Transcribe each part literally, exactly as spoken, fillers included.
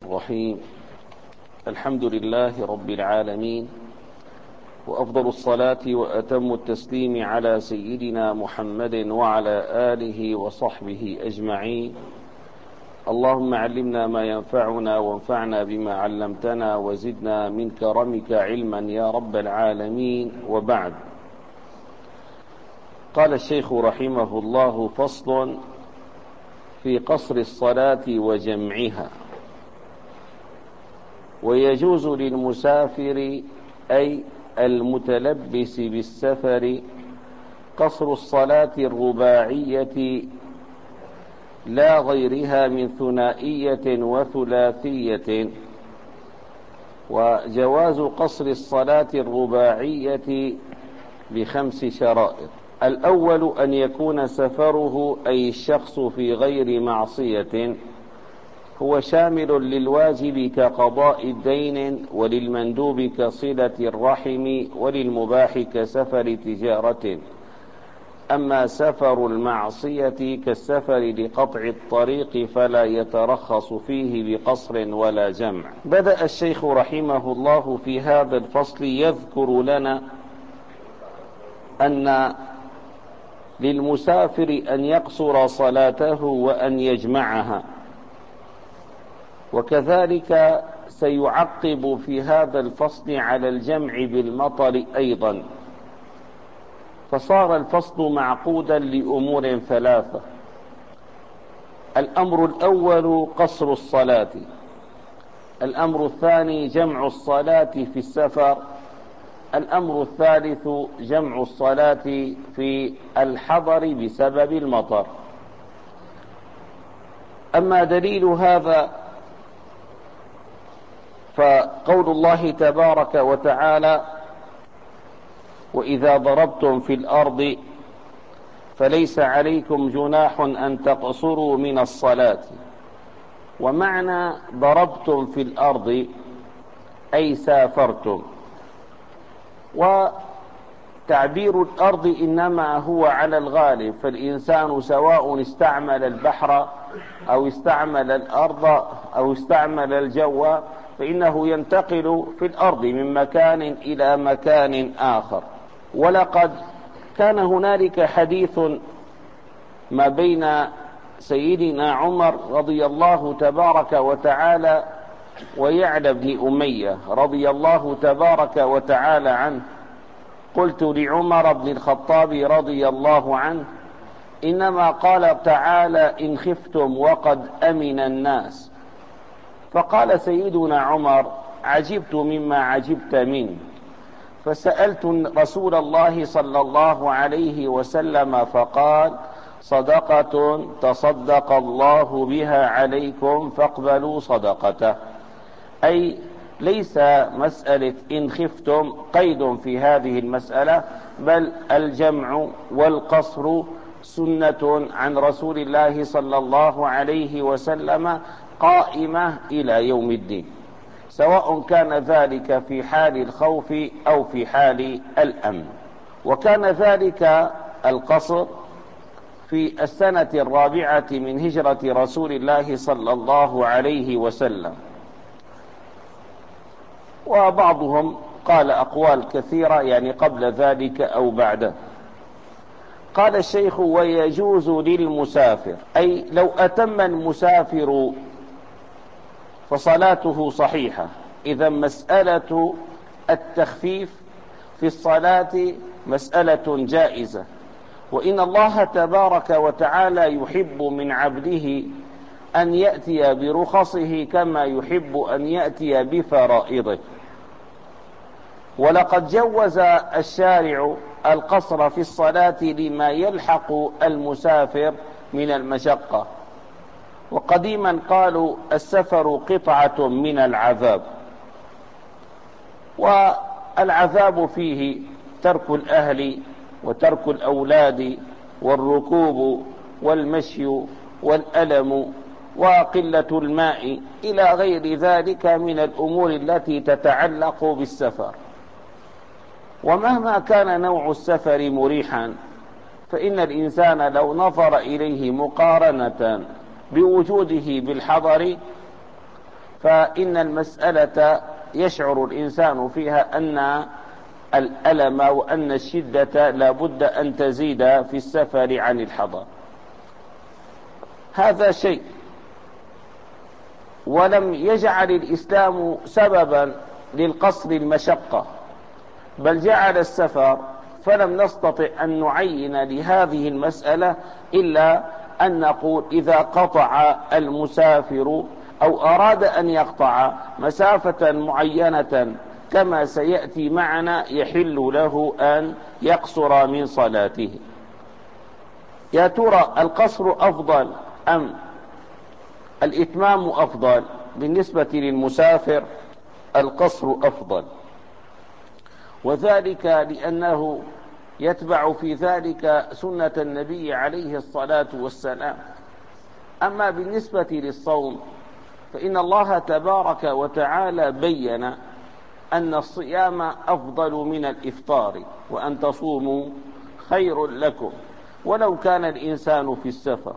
الرحيم. الحمد لله رب العالمين، وأفضل الصلاة وأتم التسليم على سيدنا محمد وعلى آله وصحبه أجمعين. اللهم علمنا ما ينفعنا وانفعنا بما علمتنا وزدنا من كرمك علما يا رب العالمين. وبعد، قال الشيخ رحمه الله: فصل في قصر الصلاة وجمعها. ويجوز للمسافر أي المتلبس بالسفر قصر الصلاة الرباعية لا غيرها من ثنائية وثلاثية. وجواز قصر الصلاة الرباعية بخمس شرائط: الأول أن يكون سفره أي الشخص في غير معصية، هو شامل للواجب كقضاء الدين، وللمندوب كصلة الرحم، وللمباح كسفر تجارة. أما سفر المعصية كالسفر لقطع الطريق فلا يترخص فيه بقصر ولا جمع. بدأ الشيخ رحمه الله في هذا الفصل يذكر لنا أن للمسافر أن يقصر صلاته وأن يجمعها، وكذلك سيعقب في هذا الفصل على الجمع بالمطر أيضا، فصار الفصل معقودا لأمور ثلاثة: الأمر الأول قصر الصلاة، الأمر الثاني جمع الصلاة في السفر، الأمر الثالث جمع الصلاة في الحضر بسبب المطر. أما دليل هذا فقول الله تبارك وتعالى: وإذا ضربتم في الأرض فليس عليكم جناح أن تقصروا من الصلاة. ومعنى ضربتم في الأرض أي سافرتم، وتعبير الأرض إنما هو على الغالب، فالإنسان سواء استعمل البحر أو استعمل الأرض أو استعمل الجو فإنه ينتقل في الأرض من مكان إلى مكان آخر. ولقد كان هنالك حديث ما بين سيدنا عمر رضي الله تبارك وتعالى ويعلى بن أمية رضي الله تبارك وتعالى عنه. قلت لعمر بن الخطاب رضي الله عنه: إنما قال تعالى إن خفتم وقد أمن الناس. فقال سيدنا عمر: عجبت مما عجبت منه. فسألت رسول الله صلى الله عليه وسلم فقال: صدقة تصدق الله بها عليكم فاقبلوا صدقته. أي ليس مسألة إن خفتم قيد في هذه المسألة، بل الجمع والقصر سنة عن رسول الله صلى الله عليه وسلم قائمة إلى يوم الدين، سواء كان ذلك في حال الخوف أو في حال الأمن. وكان ذلك القصر في السنة الرابعة من هجرة رسول الله صلى الله عليه وسلم، وبعضهم قال أقوال كثيرة يعني قبل ذلك أو بعده. قال الشيخ: ويجوز للمسافر أي لو أتم المسافر فصلاته صحيحة. إذا مسألة التخفيف في الصلاة مسألة جائزة، وإن الله تبارك وتعالى يحب من عبده أن يأتي برخصه كما يحب أن يأتي بفرائضه. ولقد جوز الشارع القصر في الصلاة لما يلحق المسافر من المشقة. وقديما قالوا السفر قطعة من العذاب، والعذاب فيه ترك الأهل وترك الأولاد والركوب والمشي والألم وقلة الماء إلى غير ذلك من الأمور التي تتعلق بالسفر. ومهما كان نوع السفر مريحا فإن الإنسان لو نظر إليه مقارنة بوجوده بالحضر فإن المسألة يشعر الإنسان فيها أن الألم وأن الشدة لا بد أن تزيد في السفر عن الحضر. هذا شيء. ولم يجعل الإسلام سببا للقصر المشقة، بل جعل السفر، فلم نستطع أن نعين لهذه المسألة إلا أن نقول إذا قطع المسافر أو أراد أن يقطع مسافة معينة كما سيأتي معنا يحل له أن يقصر من صلاته. يا ترى القصر أفضل أم الإتمام أفضل؟ بالنسبة للمسافر القصر أفضل، وذلك لأنه يتبع في ذلك سنة النبي عليه الصلاة والسلام. أما بالنسبة للصوم فإن الله تبارك وتعالى بين أن الصيام أفضل من الإفطار، وأن تصوموا خير لكم ولو كان الإنسان في السفر،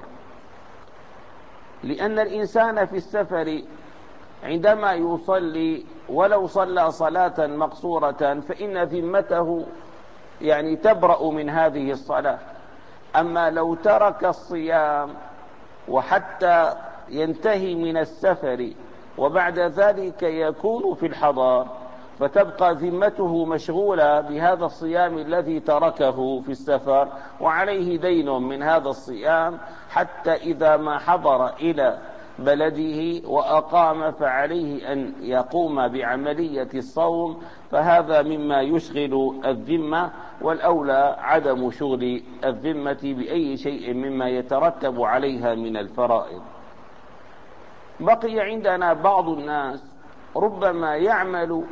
لأن الإنسان في السفر عندما يصلي ولو صلى صلاة مقصورة فإن ذمته يعني تبرأ من هذه الصلاة. أما لو ترك الصيام وحتى ينتهي من السفر وبعد ذلك يكون في الحضر فتبقى ذمته مشغولة بهذا الصيام الذي تركه في السفر، وعليه دين من هذا الصيام حتى إذا ما حضر إلى بلده وأقام فعليه أن يقوم بعملية الصوم، فهذا مما يشغل الذمة، والأولى عدم شغل الذمة بأي شيء مما يترتب عليها من الفرائض. بقي عندنا بعض الناس ربما يعمل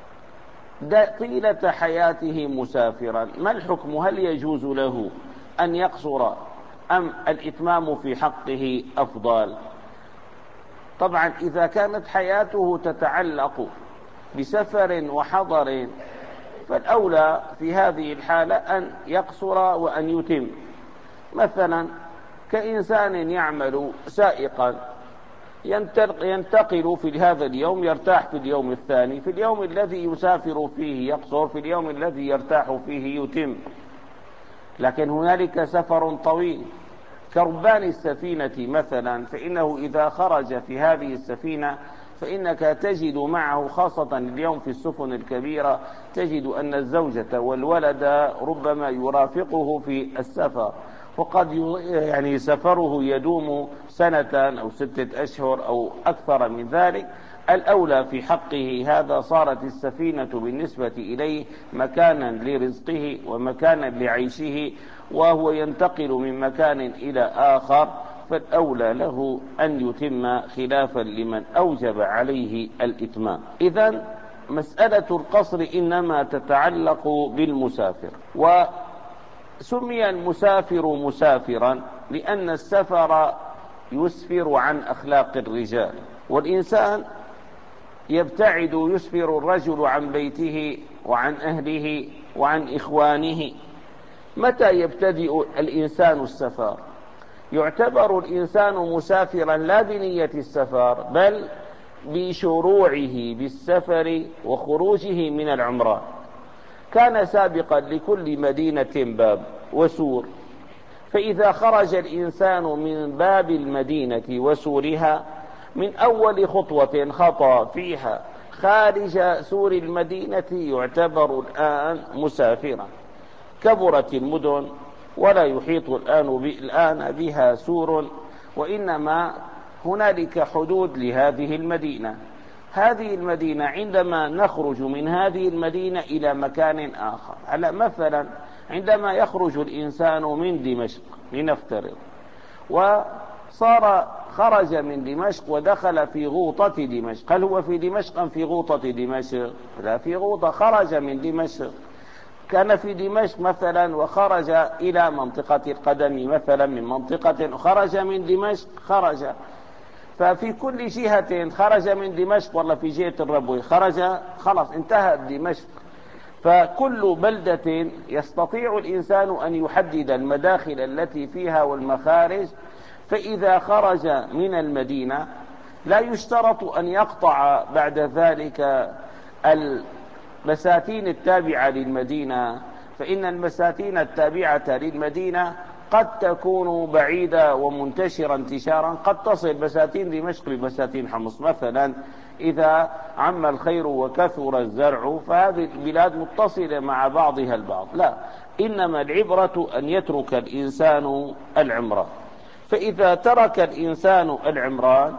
طيلة حياته مسافرا، ما الحكم؟ هل يجوز له أن يقصر أم الإتمام في حقه أفضل؟ طبعا إذا كانت حياته تتعلق بسفر وحضر فالأولى في هذه الحالة أن يقصر وأن يتم. مثلا كإنسان يعمل سائقا ينتقل في هذا اليوم، يرتاح في اليوم الثاني، في اليوم الذي يسافر فيه يقصر، في اليوم الذي يرتاح فيه يتم. لكن هنالك سفر طويل كربان السفينة مثلا، فإنه إذا خرج في هذه السفينة فإنك تجد معه، خاصة اليوم في السفن الكبيرة، تجد أن الزوجة والولد ربما يرافقه في السفر، وقد يعني سفره يدوم سنة أو ستة أشهر أو أكثر من ذلك. الأولى في حقه هذا صارت السفينة بالنسبة إليه مكانا لرزقه ومكانا لعيشه، وهو ينتقل من مكان إلى آخر، فالأولى له أن يتم خلافا لمن أوجب عليه الإتمام. إذن مسألة القصر إنما تتعلق بالمسافر. وسمي المسافر مسافرا لأن السفر يسفر عن أخلاق الرجال، والإنسان يبتعد، يسفر الرجل عن بيته وعن أهله وعن إخوانه. متى يبتدئ الإنسان السفر؟ يعتبر الإنسان مسافرا لا بنية السفر، بل بشروعه بالسفر وخروجه من العمران. كان سابقا لكل مدينة باب وسور، فإذا خرج الإنسان من باب المدينة وسورها من أول خطوة خطى فيها خارج سور المدينة يعتبر الآن مسافرا. كبرت المدن ولا يحيط الآن الآن بها سور، وإنما هنالك حدود لهذه المدينة. هذه المدينة عندما نخرج من هذه المدينة إلى مكان آخر، على مثلا عندما يخرج الإنسان من دمشق لنفترض، وصار خرج من دمشق ودخل في غوطة دمشق، هل هو في دمشق أم في غوطة دمشق؟ لا، في غوطة. خرج من دمشق، كان في دمشق مثلا وخرج إلى منطقة القدم مثلا من منطقة، خرج من دمشق، خرج ففي كل جهة خرج من دمشق، ولا في جهة الربوي خرج، خلاص انتهت دمشق. فكل بلدة يستطيع الإنسان أن يحدد المداخل التي فيها والمخارج، فإذا خرج من المدينة لا يشترط أن يقطع بعد ذلك المساتين التابعة للمدينة، فإن المساتين التابعة للمدينة قد تكون بعيدة ومنتشرة انتشارا، قد تصل بساتين دمشق لبساتين حمص مثلا إذا عم الخير وكثر الزرع، فهذه البلاد متصلة مع بعضها البعض. لا، إنما العبرة أن يترك الإنسان العمران. فإذا ترك الإنسان العمران،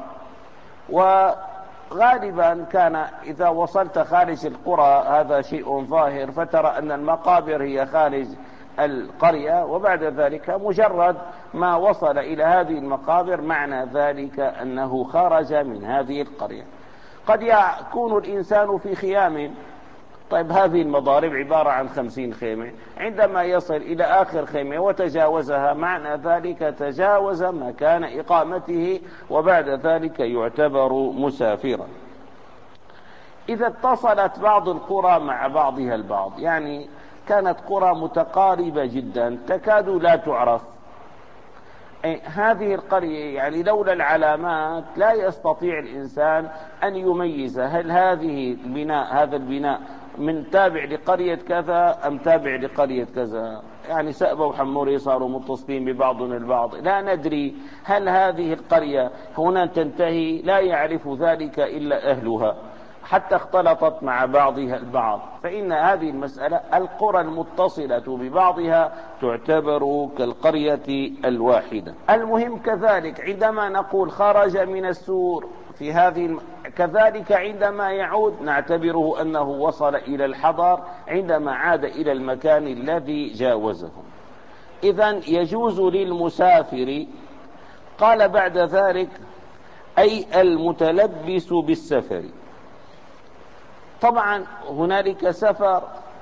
وغالبا كان إذا وصلت خارج القرى هذا شيء ظاهر، فترى أن المقابر هي خارج القرية، وبعد ذلك مجرد ما وصل إلى هذه المقابر معنى ذلك أنه خرج من هذه القرية. قد يكون الإنسان في خيام، طيب هذه المضارب عبارة عن خمسين خيمة، عندما يصل إلى آخر خيمة وتجاوزها معنى ذلك تجاوز مكان إقامته، وبعد ذلك يعتبر مسافرا. إذا اتصلت بعض القرى مع بعضها البعض، يعني كانت قرى متقاربة جدا تكاد لا تعرف، هذه القرية يعني لولا العلامات لا يستطيع الإنسان أن يميز هل هذه البناء هذا البناء من تابع لقرية كذا أم تابع لقرية كذا. يعني سأبة وحموري صاروا متصلين ببعضنا البعض، لا ندري هل هذه القرية هنا تنتهي، لا يعرف ذلك إلا أهلها حتى اختلطت مع بعضها البعض. فإن هذه المسألة القرى المتصلة ببعضها تعتبر كالقرية الواحدة. المهم كذلك عندما نقول خرج من السور في هذه الم... كذلك عندما يعود نعتبره أنه وصل إلى الحضر عندما عاد إلى المكان الذي جاوزه. إذن يجوز للمسافر، قال بعد ذلك أي المتلبس بالسفر. طبعا هنالك سفر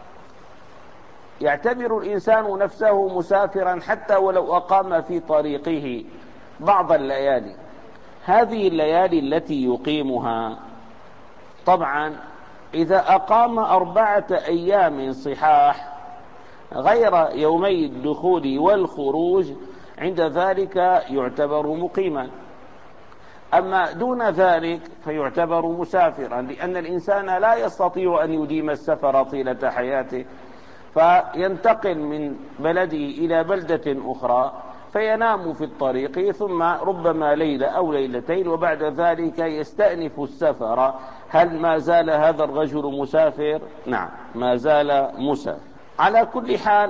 يعتبر الإنسان نفسه مسافرا حتى ولو أقام في طريقه بعض الليالي. هذه الليالي التي يقيمها طبعا إذا أقام أربعة أيام صحاح غير يومي الدخول والخروج عند ذلك يعتبر مقيما، أما دون ذلك فيعتبر مسافرا، لأن الإنسان لا يستطيع أن يديم السفر طيلة حياته، فينتقل من بلده إلى بلدة أخرى فينام في الطريق ثم ربما ليلة أو ليلتين وبعد ذلك يستأنف السفر. هل ما زال هذا الرجل مسافر؟ نعم، ما زال مسافر. على كل حال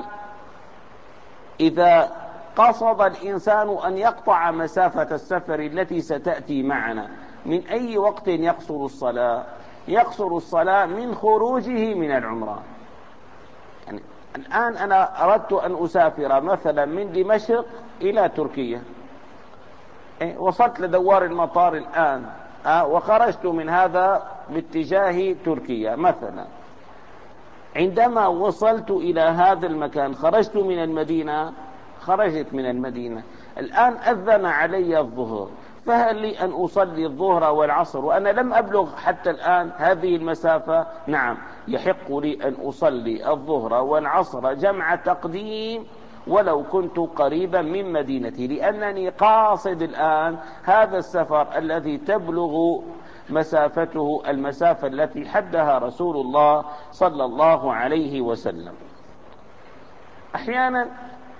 إذا قصد الإنسان أن يقطع مسافة السفر التي ستأتي معنا، من أي وقت يقصر الصلاة؟ يقصر الصلاة من خروجه من العمران. يعني الآن أنا أردت أن أسافر مثلا من دمشق إلى تركيا، إيه وصلت لدوار المطار الآن آه وخرجت من هذا باتجاه تركيا مثلا. عندما وصلت إلى هذا المكان خرجت من المدينة، خرجت من المدينة الآن أذن علي الظهر، فهل لي أن أصلي الظهر والعصر وأنا لم أبلغ حتى الآن هذه المسافة؟ نعم، يحق لي أن أصلي الظهر والعصر جمع تقديم ولو كنت قريبا من مدينتي، لأنني قاصد الآن هذا السفر الذي تبلغ مسافته المسافة التي حدها رسول الله صلى الله عليه وسلم. أحيانا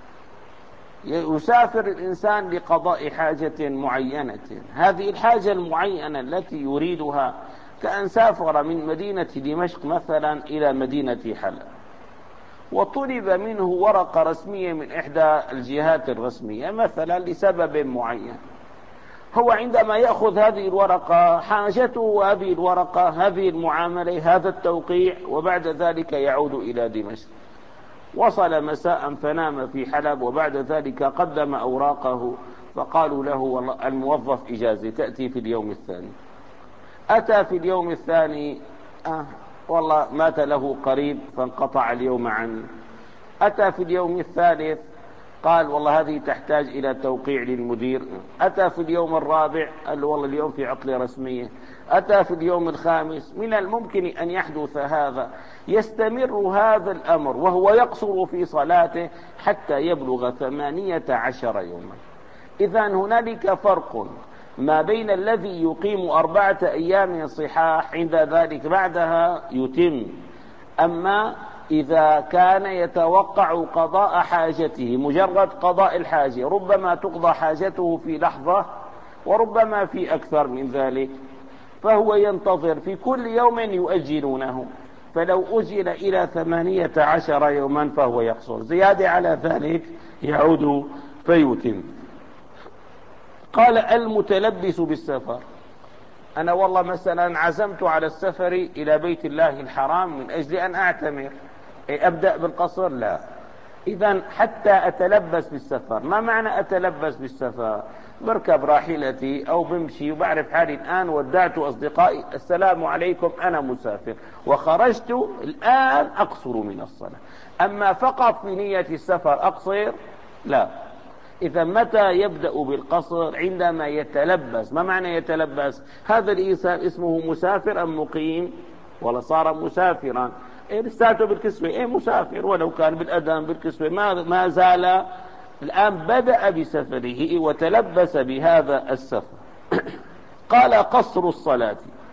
يسافر الإنسان لقضاء حاجة معينة، هذه الحاجة المعينة التي يريدها كأن سافر من مدينة دمشق مثلا إلى مدينة حلب وطلب منه ورقة رسمية من إحدى الجهات الرسمية مثلا لسبب معين. هو عندما يأخذ هذه الورقة حاجته هذه الورقة، هذه المعاملة، هذا التوقيع، وبعد ذلك يعود إلى دمشق. وصل مساء فنام في حلب وبعد ذلك قدم أوراقه فقالوا له والله الموظف إجازة تأتي في اليوم الثاني. أتى في اليوم الثاني آه والله مات له قريب فانقطع اليوم عنه. أتى في اليوم الثالث قال والله هذه تحتاج إلى توقيع للمدير. أتى في اليوم الرابع قال له والله اليوم في عطلة رسمية. أتى في اليوم الخامس. من الممكن أن يحدث هذا، يستمر هذا الأمر وهو يقصر في صلاته حتى يبلغ ثمانية عشر يوما. إذن هنالك فرق ما بين الذي يقيم أربعة أيام صحاح عند ذلك بعدها يتم. أما إذا كان يتوقع قضاء حاجته، مجرد قضاء الحاجة، ربما تقضى حاجته في لحظة وربما في أكثر من ذلك، فهو ينتظر في كل يوم يؤجلونه، فلو أجل إلى ثمانية عشر يوما فهو يقصر، زيادة على ذلك يعود فيتم. قال المتلبس بالسفر، أنا والله مثلا عزمت على السفر إلى بيت الله الحرام من أجل أن أعتمر، أبدأ بالقصر؟ لا. إذن حتى أتلبس بالسفر. ما معنى أتلبس بالسفر؟ بركب راحلتي أو بمشي وبعرف حالي الآن ودعت أصدقائي، السلام عليكم أنا مسافر وخرجت الآن أقصر من الصلاة. أما فقط في نية السفر أقصر؟ لا. إذا متى يبدأ بالقصر؟ عندما يتلبس. ما معنى يتلبس؟ هذا الإنسان اسمه مسافر أم مقيم؟ ولا صار مسافرا، إيه لساته بالكسوة، إيه مسافر ولو كان بالأذان بالكسوة، ما, ما زال الآن بدأ بسفره وتلبس بهذا السفر. قال قصر الصلاة.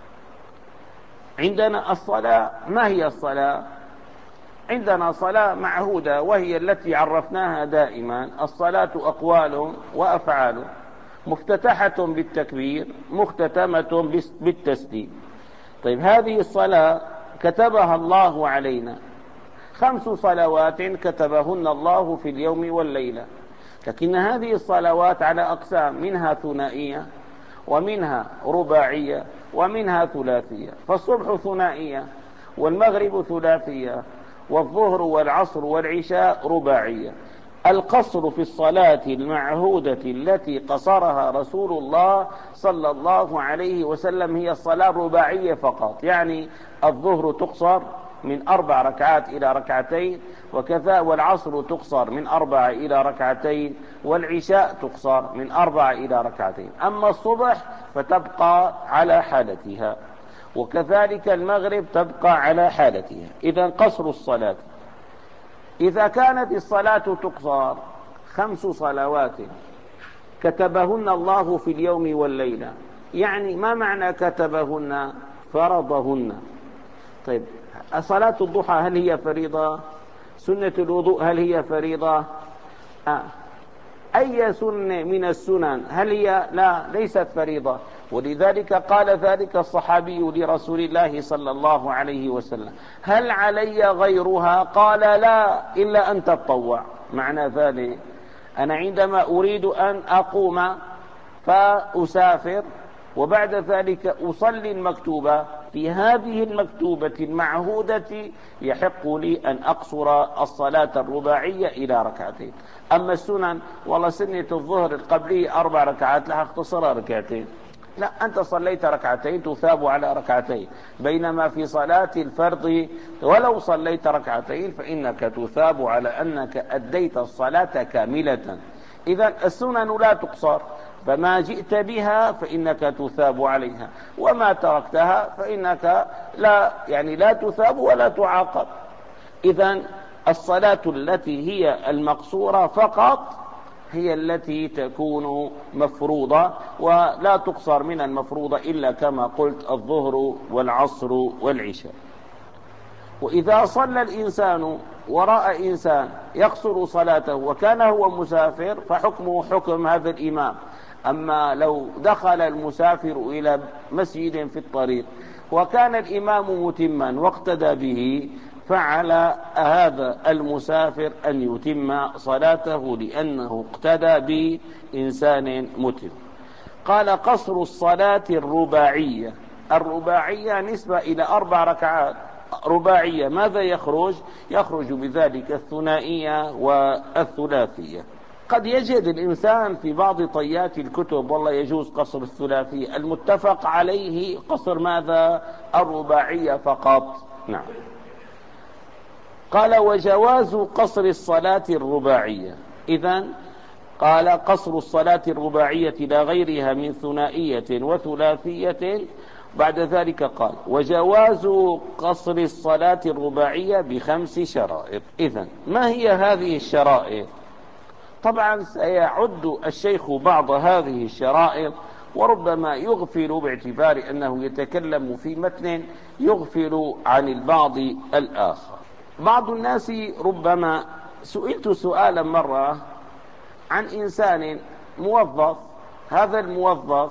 عندنا الصلاة، ما هي الصلاة؟ عندنا صلاة معهودة وهي التي عرفناها دائما. الصلاة أقوال وأفعال، مفتتحة بالتكبير، مختتمة بالتسليم. طيب هذه الصلاة كتبها الله علينا، خمس صلوات كتبهن الله في اليوم والليلة، لكن هذه الصلوات على أقسام، منها ثنائية ومنها رباعية ومنها ثلاثية. فالصبح ثنائية، والمغرب ثلاثية، والظهر والعصر والعشاء رباعية. القصر في الصلاة المعهودة التي قصرها رسول الله صلى الله عليه وسلم هي الصلاة الرباعية فقط، يعني الظهر تقصر من أربع ركعات إلى ركعتين، وكذا والعصر تقصر من أربع إلى ركعتين، والعشاء تقصر من أربع إلى ركعتين. أما الصبح فتبقى على حالتها، وكذلك المغرب تبقى على حالتها. إذن قصر الصلاة، إذا كانت الصلاة تقصر خمس صلوات كتبهن الله في اليوم والليلة، يعني ما معنى كتبهن؟ فرضهن. طيب صلاة الضحى هل هي فريضة؟ سنة الوضوء هل هي فريضة؟ آه. أي سنة من السنن هل هي؟ لا، ليست فريضة. ولذلك قال ذلك الصحابي لرسول الله صلى الله عليه وسلم: هل علي غيرها؟ قال: لا، إلا أن تتطوع. معنى ذلك أنا عندما أريد أن أقوم فأسافر وبعد ذلك أصلي المكتوبة، في هذه المكتوبة المعهودة يحق لي أن أقصر الصلاة الرباعية إلى ركعتين. أما السنن، والله سنة الظهر القبلية أربع ركعات لها اختصرها ركعتين، لا، أنت صليت ركعتين تثاب على ركعتين، بينما في صلاة الفرض ولو صليت ركعتين فإنك تثاب على أنك أديت الصلاة كاملة. إذن السنن لا تقصر، فما جئت بها فإنك تثاب عليها، وما تركتها فإنك لا يعني لا تثاب ولا تعاقب. إذن الصلاة التي هي المقصورة فقط هي التي تكون مفروضة، ولا تقصر من المفروضة إلا كما قلت الظهر والعصر والعشاء. وإذا صلى الإنسان وراء إنسان يقصر صلاته وكان هو مسافر فحكمه حكم هذا الإمام. أما لو دخل المسافر إلى مسجد في الطريق وكان الإمام متما واقتدى به، فعلى هذا المسافر أن يتم صلاته لأنه اقتدى بإنسان متم. قال قصر الصلاة الرباعية. الرباعية نسبة إلى أربع ركعات. رباعية ماذا يخرج؟ يخرج بذلك الثنائية والثلاثية. قد يجد الإنسان في بعض طيات الكتب والله يجوز قصر الثلاثية، المتفق عليه قصر ماذا؟ الرباعية فقط. نعم. قال وجواز قصر الصلاة الرباعية. إذن قال قصر الصلاة الرباعية لا غيرها من ثنائية وثلاثية. بعد ذلك قال وجواز قصر الصلاة الرباعية بخمس شرائط. إذن ما هي هذه الشرائط؟ طبعا سيعد الشيخ بعض هذه الشرائط وربما يغفل باعتبار أنه يتكلم في متن يغفل عن البعض الآخر. بعض الناس ربما سئلت سؤالا مرة عن إنسان موظف، هذا الموظف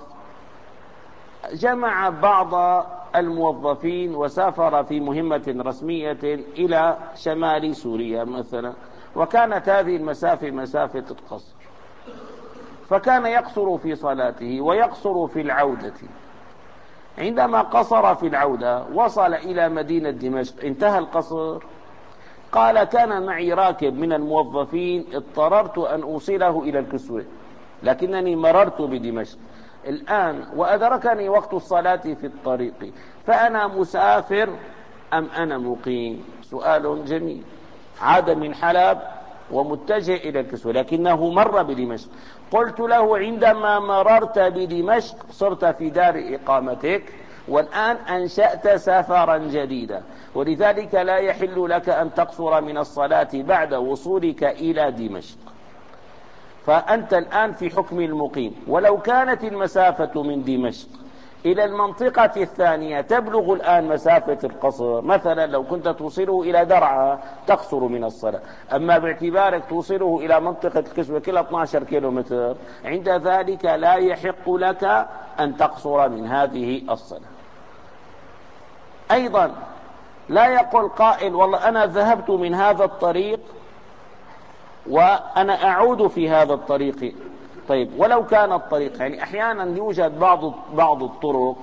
جمع بعض الموظفين وسافر في مهمة رسمية إلى شمال سوريا مثلا، وكانت هذه المسافة مسافة القصر، فكان يقصر في صلاته ويقصر في العودة. عندما قصر في العودة وصل إلى مدينة دمشق، انتهى القصر، قال كان معي راكب من الموظفين اضطررت أن أوصله إلى الكسوة لكنني مررت بدمشق الآن وأدركني وقت الصلاة في الطريق، فأنا مسافر أم أنا مقيم؟ سؤال جميل. عاد من حلب ومتجه إلى الكسوة لكنه مر بدمشق. قلت له عندما مررت بدمشق صرت في دار إقامتك والآن أنشأت سفرا جديدا، ولذلك لا يحل لك أن تقصر من الصلاة بعد وصولك إلى دمشق، فأنت الآن في حكم المقيم. ولو كانت المسافة من دمشق إلى المنطقة الثانية تبلغ الآن مسافة القصر، مثلا لو كنت توصله إلى درعا تقصر من الصلاة، أما باعتبارك توصله إلى منطقة الكسوة كل اثني عشر كيلومتر، عند ذلك لا يحق لك أن تقصر من هذه الصلاة. أيضا لا يقول قائل والله أنا ذهبت من هذا الطريق وأنا أعود في هذا الطريق. طيب ولو كان الطريق، يعني أحيانا يوجد بعض بعض الطرق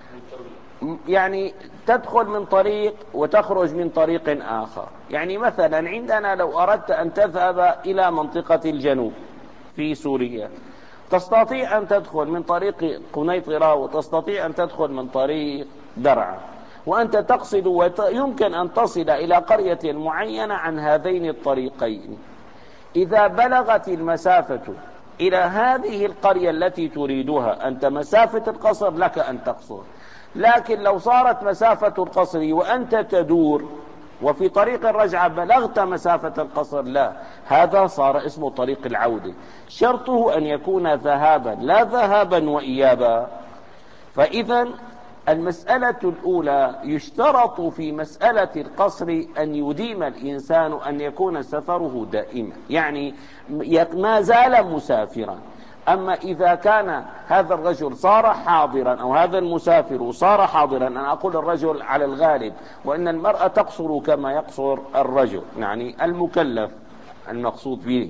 يعني تدخل من طريق وتخرج من طريق آخر. يعني مثلا عندنا لو أردت أن تذهب إلى منطقة الجنوب في سوريا تستطيع أن تدخل من طريق قنيطرة وتستطيع أن تدخل من طريق درعا، وأنت تقصد ويمكن أن تصل إلى قرية معينة عن هذين الطريقين. إذا بلغت المسافة إلى هذه القرية التي تريدها أنت مسافة القصر لك أن تقصر، لكن لو صارت مسافة القصر وأنت تدور وفي طريق الرجعة بلغت مسافة القصر لا، هذا صار اسمه طريق العودة، شرطه أن يكون ذهابا لا ذهابا وإيابا. فإذا المسألة الأولى يشترط في مسألة القصر أن يديم الإنسان أن يكون سفره دائما، يعني ما زال مسافرا. أما إذا كان هذا الرجل صار حاضرا أو هذا المسافر صار حاضرا، أنا أقول الرجل على الغالب، وأن المرأة تقصر كما يقصر الرجل، يعني المكلف المقصود به.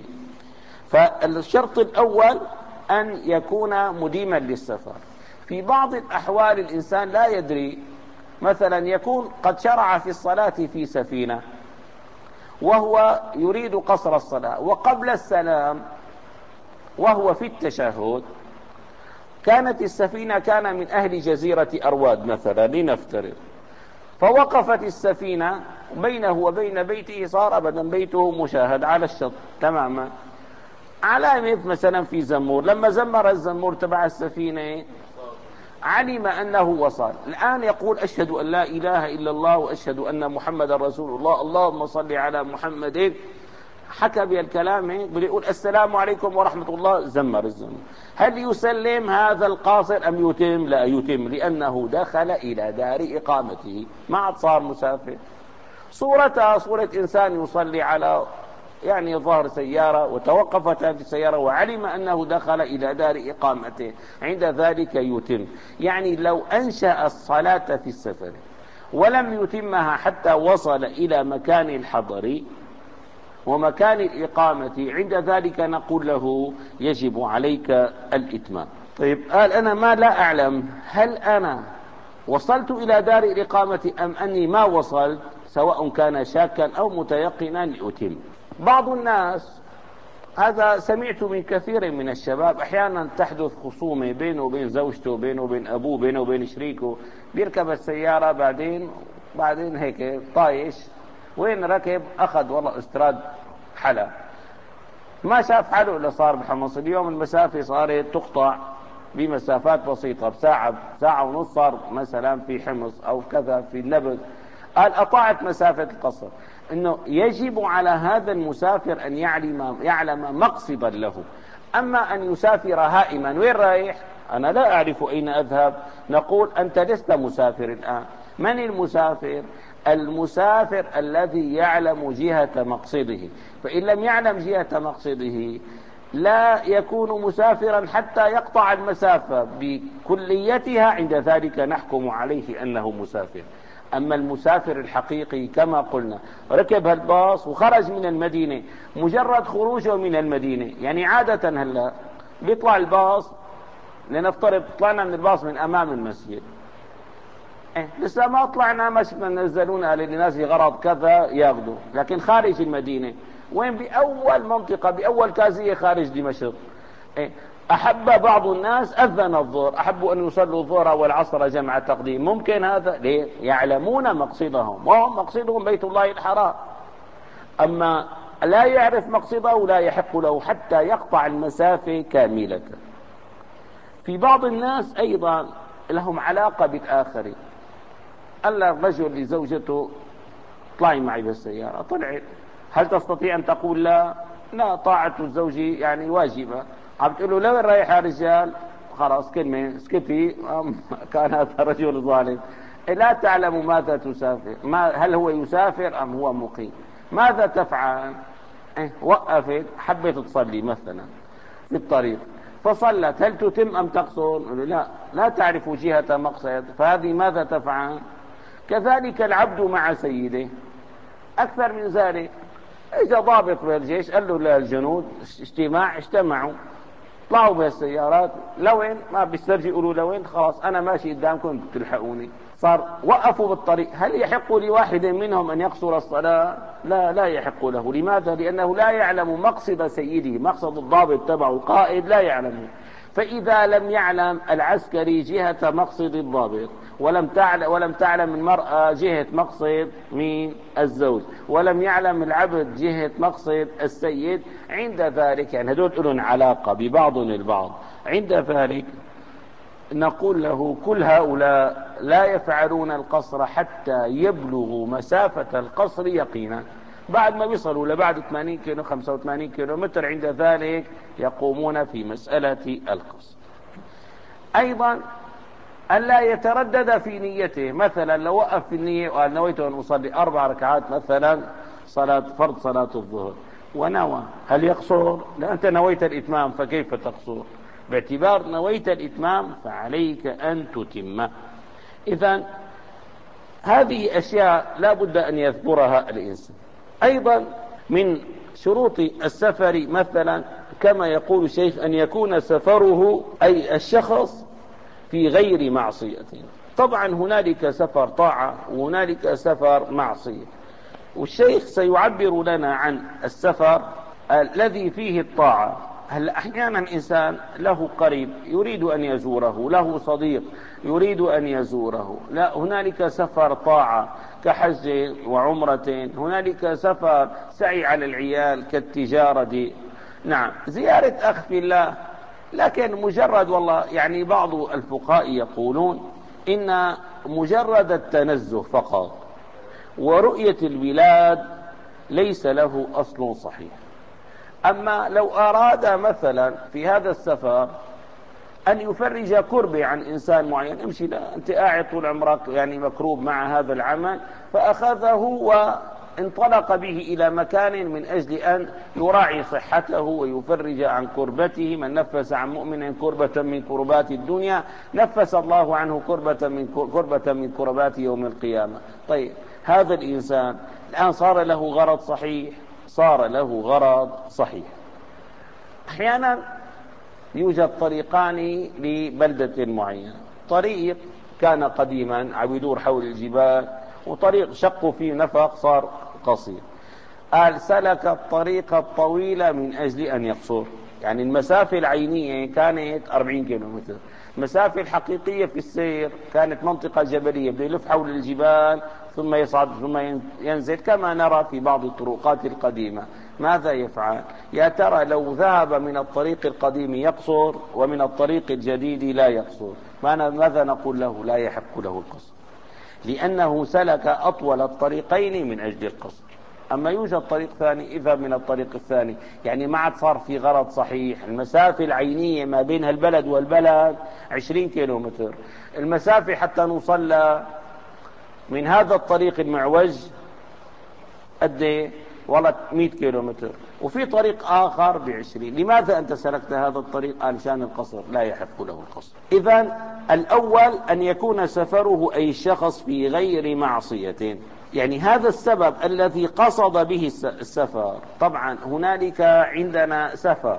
فالشرط الأول أن يكون مديما للسفر. في بعض الأحوال الإنسان لا يدري، مثلا يكون قد شرع في الصلاة في سفينة وهو يريد قصر الصلاة، وقبل السلام وهو في التشهد كانت السفينة كان من أهل جزيرة أرواد مثلا لنفترض، فوقفت السفينة بينه وبين بيته، صار أبدا بيته مشاهد على الشط تماما، علامة مثلا في زمور، لما زمر الزمور تبع السفينة علم أنه وصل. الآن يقول أشهد أن لا إله إلا الله وأشهد أن محمد رسول الله، اللهم صل على محمد، حكى بالكلام يقول السلام عليكم ورحمة الله، زمر الزمر. هل يسلم هذا القاصر أم يتم؟ لا يتم، لأنه دخل إلى دار إقامته، ما عاد صار مسافر. صورتها صورة إنسان يصلي على يعني ظهر سيارة وتوقفت هذه السيارة وعلم أنه دخل إلى دار إقامته، عند ذلك يتم. يعني لو أنشأ الصلاة في السفر ولم يتمها حتى وصل إلى مكان الحضر ومكان الإقامة، عند ذلك نقول له يجب عليك الإتمام. طيب قال أنا ما لا أعلم هل أنا وصلت إلى دار الإقامة أم أني ما وصلت، سواء كان شاكا أو متيقنا لأتم. بعض الناس، هذا سمعت من كثير من الشباب، أحيانا تحدث خصومة بينه وبين زوجته، بينه وبين أبوه، بينه وبين شريكه، بيركب السيارة بعدين بعدين هيك طايش، وين ركب؟ أخذ والله استراد حلا، ما شاف حاله إلا صار بحمص. اليوم المسافة صارت تقطع بمسافات بسيطة، بساعة ساعة ونص صار مثلا في حمص أو كذا في النبذ، قال أطاعت مسافة القصر. إنه يجب على هذا المسافر أن يعلم يعلم مقصدا له. أما أن يسافر هائما، وين رايح؟ أنا لا أعرف أين أذهب. نقول أنت لست مسافر الآن. من المسافر؟ المسافر الذي يعلم جهة مقصده، فإن لم يعلم جهة مقصده لا يكون مسافرا حتى يقطع المسافة بكليتها، عند ذلك نحكم عليه أنه مسافر. أما المسافر الحقيقي كما قلنا ركب الباص وخرج من المدينة، مجرد خروجه من المدينة، يعني عادة هلا بيطلع الباص، لنفترض طلعنا من الباص من أمام المسجد، إيه لسه ما طلعنا مش نزلونا للناس غرض كذا ياخذوا، لكن خارج المدينة وين؟ بأول منطقة، بأول كازية خارج دمشق. إيه أحب بعض الناس أذن الظهر، أحبوا أن يصلوا الظهر والعصر جمع تقديم، ممكن هذا؟ ليه؟ يعلمون مقصدهم، وهم مقصدهم بيت الله الحرام. أما لا يعرف مقصده لا يحق له حتى يقطع المسافة كاملة. في بعض الناس أيضا لهم علاقة بالآخرين. قال الرجل لزوجته اطلعي معي بالسيارة، طلعت. هل تستطيع أن تقول لا؟ لا، طاعة الزوج يعني واجبة. عم تقول له لوين رايح يا رجال؟ خلاص كلمة اسكتي، كان هذا رجل ظالم. لا تعلم ماذا تسافر، ما هل هو يسافر أم هو مقيم؟ ماذا تفعل؟ اه وقفت حبت تصلي مثلا في الطريق فصلت، هل تتم أم تقصر؟ لا، لا تعرف جهة مقصد، فهذه ماذا تفعل؟ كذلك العبد مع سيده. أكثر من ذلك، إجا ضابط بالجيش قال له للجنود اجتماع، اجتمعوا، طلعوا بالسيارات، لوين؟ ما بيسترجي يقولوا لوين، خلاص أنا ماشي قدامكم تلحقوني. صار وقفوا بالطريق، هل يحق لواحد منهم أن يقصر الصلاة؟ لا، لا يحق له. لماذا؟ لأنه لا يعلم مقصد سيده، مقصد الضابط تبعه القائد لا يعلمه. فإذا لم يعلم العسكري جهة مقصد الضابط، ولم تعلم ولم تعلم المرأة جهة مقصد مين؟ الزوج، ولم يعلم العبد جهة مقصد السيد، عند ذلك يعني هذول لهم علاقة ببعضهم البعض، عند ذلك نقول له كل هؤلاء لا يفعلون القصر حتى يبلغوا مسافة القصر يقينا. بعد ما بيصلوا لبعد ثمانين كيلو خمسة وثمانين كيلو متر، عند ذلك يقومون في مسألة القصر. أيضا ألا يتردد في نيته، مثلا لو وقف في النية وقال نويت أن أصلي أربع ركعات مثلا صلاة فرض صلاة الظهر ونوى، هل يقصر؟ لا، أنت نويت الإتمام فكيف تقصر؟ باعتبار نويت الإتمام فعليك أن تتم. إذن هذه أشياء لا بد أن يذكرها الإنسان. أيضا من شروط السفر مثلا كما يقول الشيخ أن يكون سفره أي الشخص في غير معصية. طبعا هنالك سفر طاعة وهنالك سفر معصية، والشيخ سيعبر لنا عن السفر الذي فيه الطاعة. هل أحيانا إنسان له قريب يريد أن يزوره، له صديق يريد أن يزوره، لا، هنالك سفر طاعة كحج وعمرة، هنالك سفر سعي على العيال كالتجارة دي. نعم، زيارة أخ في الله، لكن مجرد والله يعني بعض الفقهاء يقولون إن مجرد التنزه فقط ورؤية البلاد ليس له أصل صحيح. أما لو أراد مثلا في هذا السفر أن يفرج كربة عن إنسان معين، امشي، لا أنت قاعد طول عمرك يعني مكروب مع هذا العمل، فأخذه وانطلق به إلى مكان من أجل أن يراعي صحته ويفرج عن كربته. من نفس عن مؤمن كربة من كربات الدنيا نفس الله عنه كربة من كربة من كربات يوم القيامة. طيب هذا الإنسان الآن صار له غرض صحيح، صار له غرض صحيح. أحيانا يوجد طريقان لبلدة معينة، طريق كان قديما عم يدور حول الجبال، وطريق شقوا فيه نفق صار قصير. قال سلك الطريق الطويلة من أجل أن يقصر، يعني المسافة العينية كانت أربعين كيلومتر، المسافة الحقيقية في السير كانت منطقة جبلية، بده يلف حول الجبال ثم يصعد ثم ينزل كما نرى في بعض الطرقات القديمة. ماذا يفعل؟ يا ترى لو ذهب من الطريق القديم يقصر ومن الطريق الجديد لا يقصر، ماذا نقول له؟ لا يحق له القصر، لأنه سلك أطول الطريقين من أجل القصر. أما يوجد طريق ثاني اذهب من الطريق الثاني. يعني ما عاد صار في غرض صحيح. المسافة العينية ما بين هالبلد والبلد عشرين كيلومتر، المسافة حتى نوصل من هذا الطريق المعوج قد ايه؟ والله مئة كيلومتر، وفي طريق آخر بعشرين. لماذا أنت سلكت هذا الطريق؟ علشان القصر، لا يحق له القصر. إذن الأول أن يكون سفره أي الشخص في غير معصية، يعني هذا السبب الذي قصد به السفر. طبعا هنالك عندنا سفر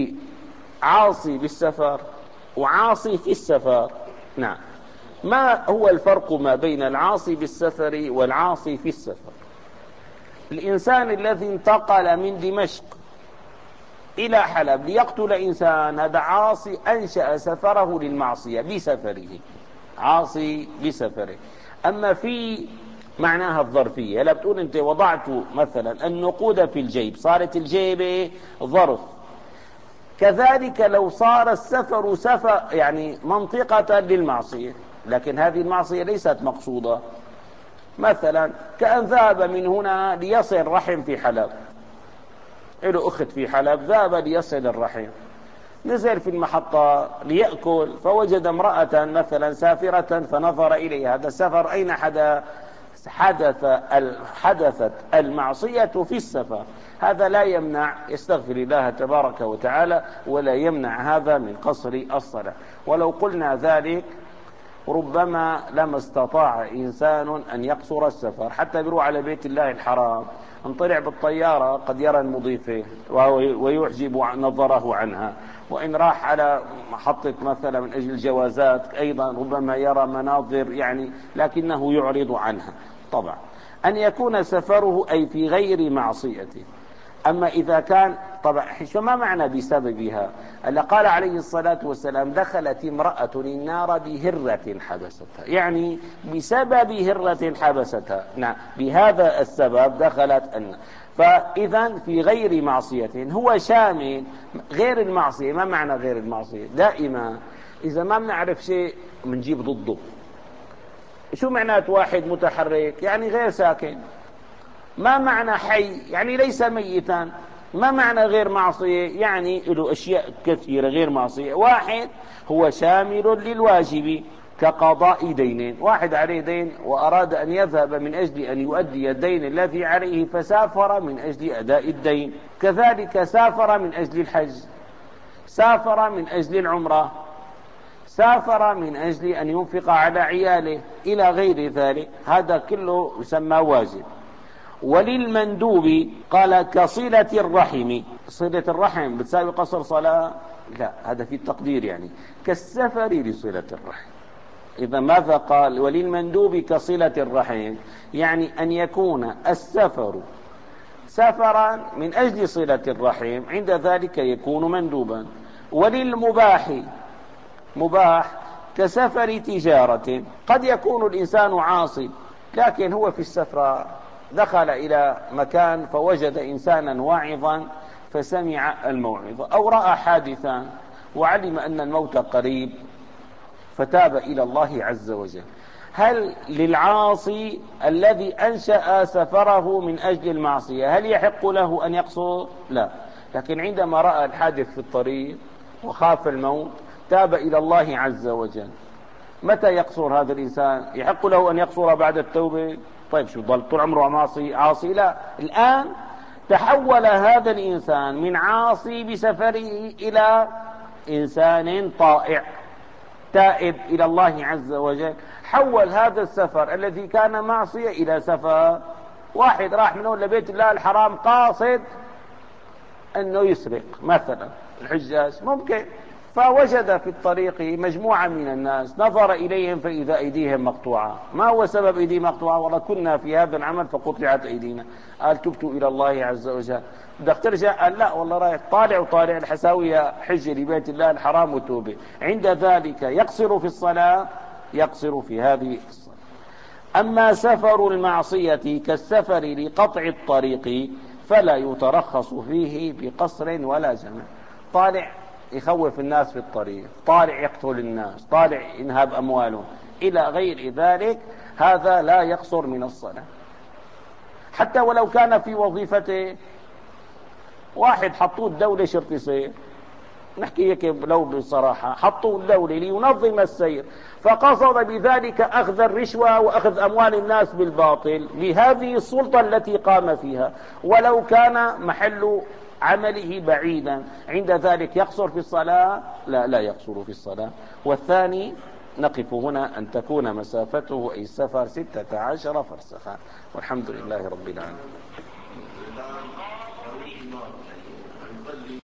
بعاصي بالسفر وعاصي في السفر. نعم. ما هو الفرق ما بين العاصي بالسفر والعاصي في السفر؟ الإنسان الذي انتقل من دمشق إلى حلب ليقتل إنسان، هذا عاصي أنشأ سفره للمعصية بسفره، عاصي بسفره. أما في معناها الظرفية، لا بتقول أنت وضعت مثلا النقود في الجيب، صارت الجيبة ظرف. كذلك لو صار السفر سفر يعني منطقة للمعصية، لكن هذه المعصية ليست مقصودة. مثلا كأن ذهب من هنا ليصل رحم في حلب، له أخت في حلب، ذهب ليصل الرحم، نزل في المحطة ليأكل فوجد امرأة مثلا سافرة فنظر إليها. هذا السفر أين حدث؟ حدث حدثت المعصية في السفر. هذا لا يمنع، يستغفر الله تبارك وتعالى، ولا يمنع هذا من قصر الصلاة. ولو قلنا ذلك ربما لما استطاع إنسان أن يقصر السفر. حتى بيروح على بيت الله الحرام، ان طلع بالطيارة قد يرى المضيفة ويحجب نظره عنها، وإن راح على محطة مثلا من أجل الجوازات أيضا ربما يرى مناظر يعني، لكنه يعرض عنها. طبعا أن يكون سفره أي في غير معصيته. أما إذا كان طبعا شو ما معنى بسببها؟ ألا قال عليه الصلاة والسلام دخلت امرأة النار بهرة حبستها، يعني بسبب هرة حبستها. نعم، بهذا السبب دخلت النار. فإذا في غير معصية هو شامل غير المعصية. ما معنى غير المعصية؟ دائما إذا ما بنعرف شيء بنجيب ضده. شو معنات واحد متحرك؟ يعني غير ساكن. ما معنى حي؟ يعني ليس ميتا. ما معنى غير معصية؟ يعني له أشياء كثيرة غير معصية. واحد هو شامل للواجب كقضاء دين، واحد عليه دين وأراد أن يذهب من أجل أن يؤدي الدين الذي عليه فسافر من أجل أداء الدين. كذلك سافر من أجل الحج، سافر من أجل العمرة، سافر من أجل أن ينفق على عياله إلى غير ذلك. هذا كله يسمى واجب. وللمندوب قال كصلة الرحم. صلة الرحم بتساوي قصر صلاة؟ لا، هذا في التقدير، يعني كالسفر لصلة الرحم. إذا ماذا قال؟ وللمندوب كصلة الرحم، يعني أن يكون السفر سفرا من أجل صلة الرحم، عند ذلك يكون مندوبا. وللمباح مباح كسفر تجارة. قد يكون الإنسان عاصي لكن هو في السفر دخل إلى مكان فوجد إنسانا واعظا فسمع الموعظة، أو رأى حادثا وعلم أن الموت قريب فتاب إلى الله عز وجل. هل للعاصي الذي أنشأ سفره من أجل المعصية هل يحق له أن يقصر؟ لا. لكن عندما رأى الحادث في الطريق وخاف الموت تاب إلى الله عز وجل، متى يقصر هذا الإنسان؟ يحق له أن يقصر بعد التوبة؟ طيب شو ضل طول عمره عاصي عاصي؟ لا، الآن تحول هذا الإنسان من عاصي بسفره إلى إنسان طائع تائب إلى الله عز وجل. حول هذا السفر الذي كان معصية إلى سفر. واحد راح من هون لبيت الله الحرام قاصد أنه يسرق مثلا الحجاج، ممكن، فوجد في الطريق مجموعة من الناس، نظر إليهم فإذا أيديهم مقطوعة. ما هو سبب أيدي مقطوعة؟ والله كنا في هذا العمل فقطعت أيدينا. قال تبت إلى الله عز وجل. بدك ترجع؟ قال لا والله رايح طالع وطالع الحساوية حجة لبيت الله الحرام وتوبة. عند ذلك يقصر في الصلاة، يقصر في هذه الصلاة. أما سفر المعصية كالسفر لقطع الطريق فلا يترخص فيه بقصر ولا جمع. طالع يخوف الناس في الطريق، طالع يقتل الناس، طالع ينهب أموالهم إلى غير ذلك، هذا لا يقصر من الصلاة. حتى ولو كان في وظيفته. واحد حطوه الدولة شرطي سير، نحكي هيك لو بصراحة، حطوه الدولة لينظم السير، فقصد بذلك أخذ الرشوة وأخذ أموال الناس بالباطل لهذه السلطة التي قام فيها، ولو كان محل عمله بعيدا، عند ذلك يقصر في الصلاة؟ لا، لا يقصر في الصلاة. والثاني نقف هنا، أن تكون مسافته أي السفر ستة عشر فرسخا، والحمد لله رب العالمين.